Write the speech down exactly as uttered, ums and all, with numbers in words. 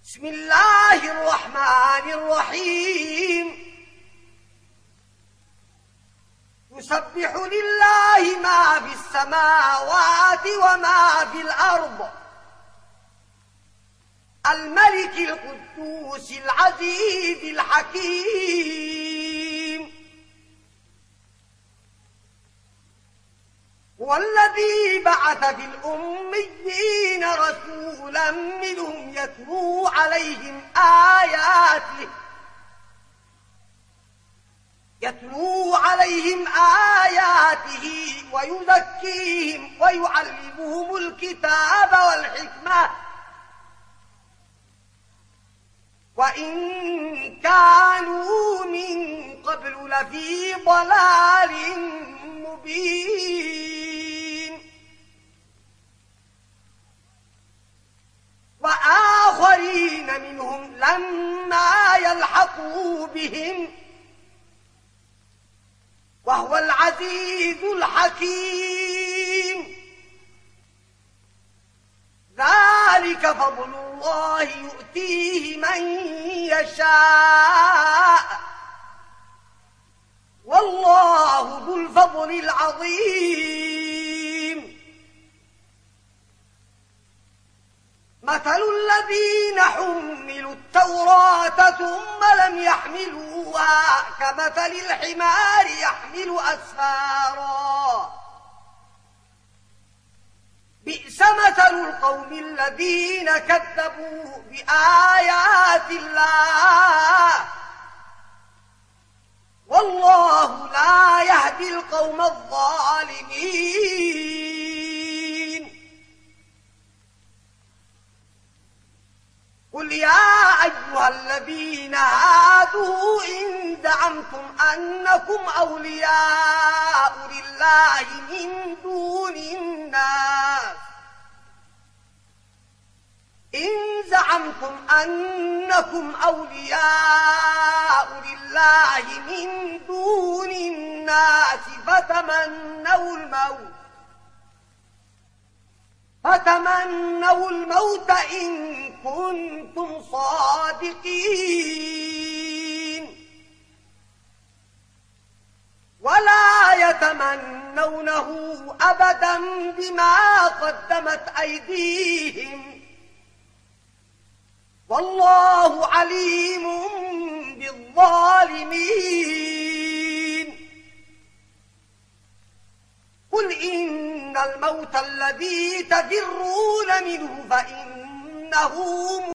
بسم الله الرحمن الرحيم. يسبح لله ما في السماوات وما في الأرض، الملك القدوس العزيز الحكيم، هو الذي بعث في الأميين رسولا منهم يتلو عليهم آياته يتلو عليهم آياته ويزكيهم ويعلمهم الكتاب والحكمة وإن كانوا من قبل لفي ضلال مبين، وآخرين منهم لما يلحقوا بهم، وهو العزيز الحكيم. ذلك فضل الله يؤتيه من يشاء، والله ذو الفضل العظيم. مثل الذين حملوا التوراة ثم لم يحملوها كمثل الحمار يحمل أسفارا، بئس مثل القوم الذين كذبوا بآيات الله، والله لا يهدي القوم الظالمين. قل يا أيها الذين هادوا إن زعمتم أنكم أولياء لله من دون الناس إن زعمتم أنكم أولياء لله من دون الناس فتمنوا الموت فتمنوا الموت إن كنتم صادقين، ولا يتمنونه أبدا بما قدمت أيديهم، والله عليم بالظالمين. قل إن الموت الذي تفرون منه فإنه